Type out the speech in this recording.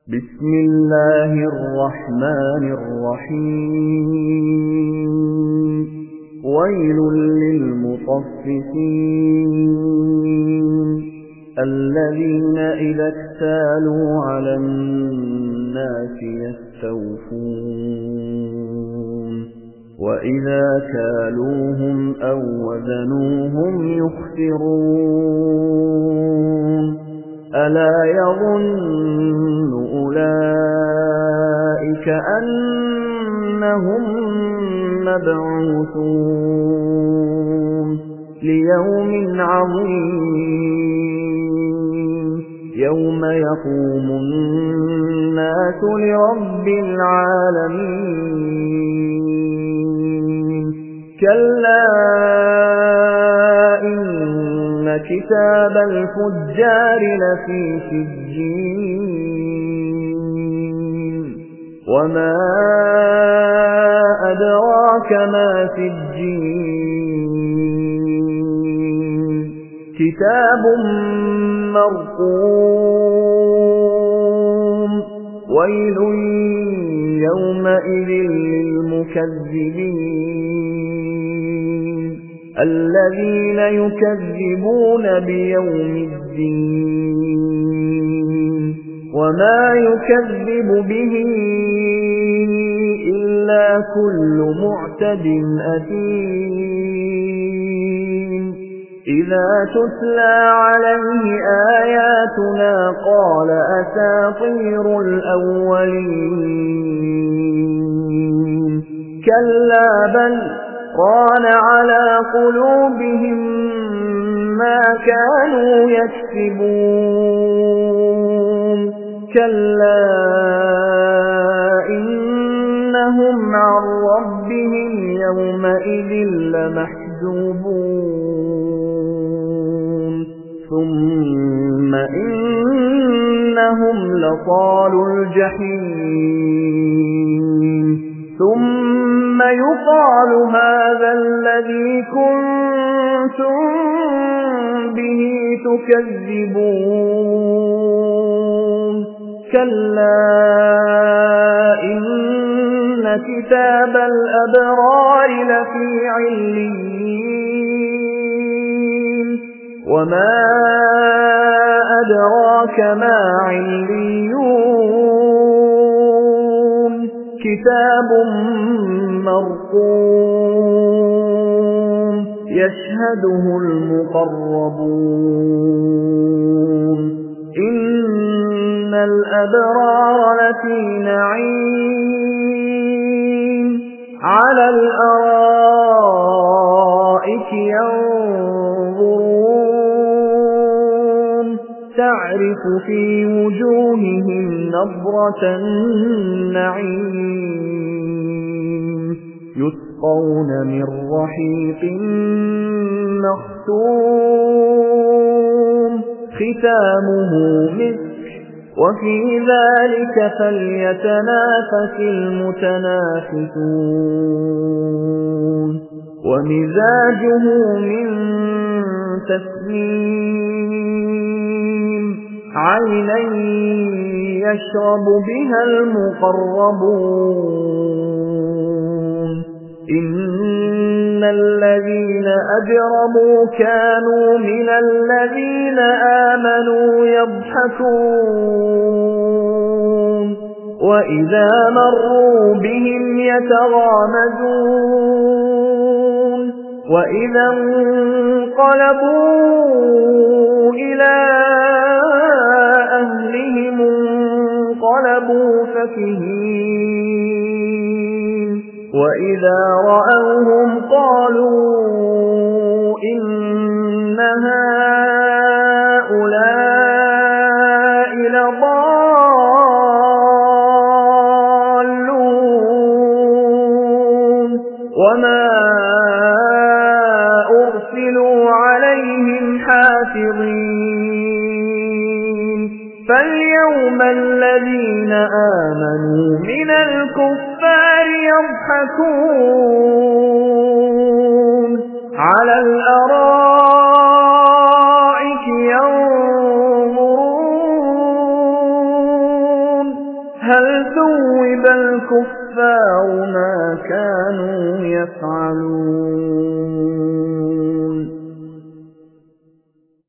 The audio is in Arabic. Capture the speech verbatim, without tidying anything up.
بسم الله الرحمن الرحيم ويل للمطففين الذين إذا اكتالوا على الناس يستوفون وإذا كالوهم أو وزنوهم يخسرون ألا يظن أولئك أنهم مبعوثون ليوم عظيم يوم يقوم الناس لرب العالمين كلا إن كتاب الفجار لفي سجين وما أدراك ما سجين كتاب مرقوم ويل يومئذ للمكذبين الذين يكذبون بيوم الدين وما يكذب به إلا كل معتد أثيم إذا تتلى عليه آياتنا قال أساطير الأولين كلا بل ران على قلوبهم ما كانوا يكسبون كلا إنهم عن ربهم يومئذ لمحجوبون ثم إنهم لصالوا الجحيم ثم يقال هذا الذي كنتم به تكذبون كلا إن كتاب الأبرار لفي عليين وما أدراك ما عليون كتاب مرقوم يشهده المقربون إن الأبرار لفي نعيم على الأرائك ينظرون تعرف في وجوههم نضرة النعيم يسقون من رحيق مختوم ختامه مسك وفي ذلك فليتنافس المتنافسون ومزاجه من تسنيم عينا يشرب بها المقربون إن الذين أجرموا كانوا من الذين آمنوا يضحكون وإذا مروا بهم يتغامزون وإذا انقلبوا إلى أهلهم انقلبوا فكهين وإذا رأوهم قالوا إن هؤلاء لضالون وما أرسلوا عليهم حافظين فاليوم الذين آمنوا من الكفار يضحكون على الأرائك ينظرون ثوب الكفار ما كانوا يفعلون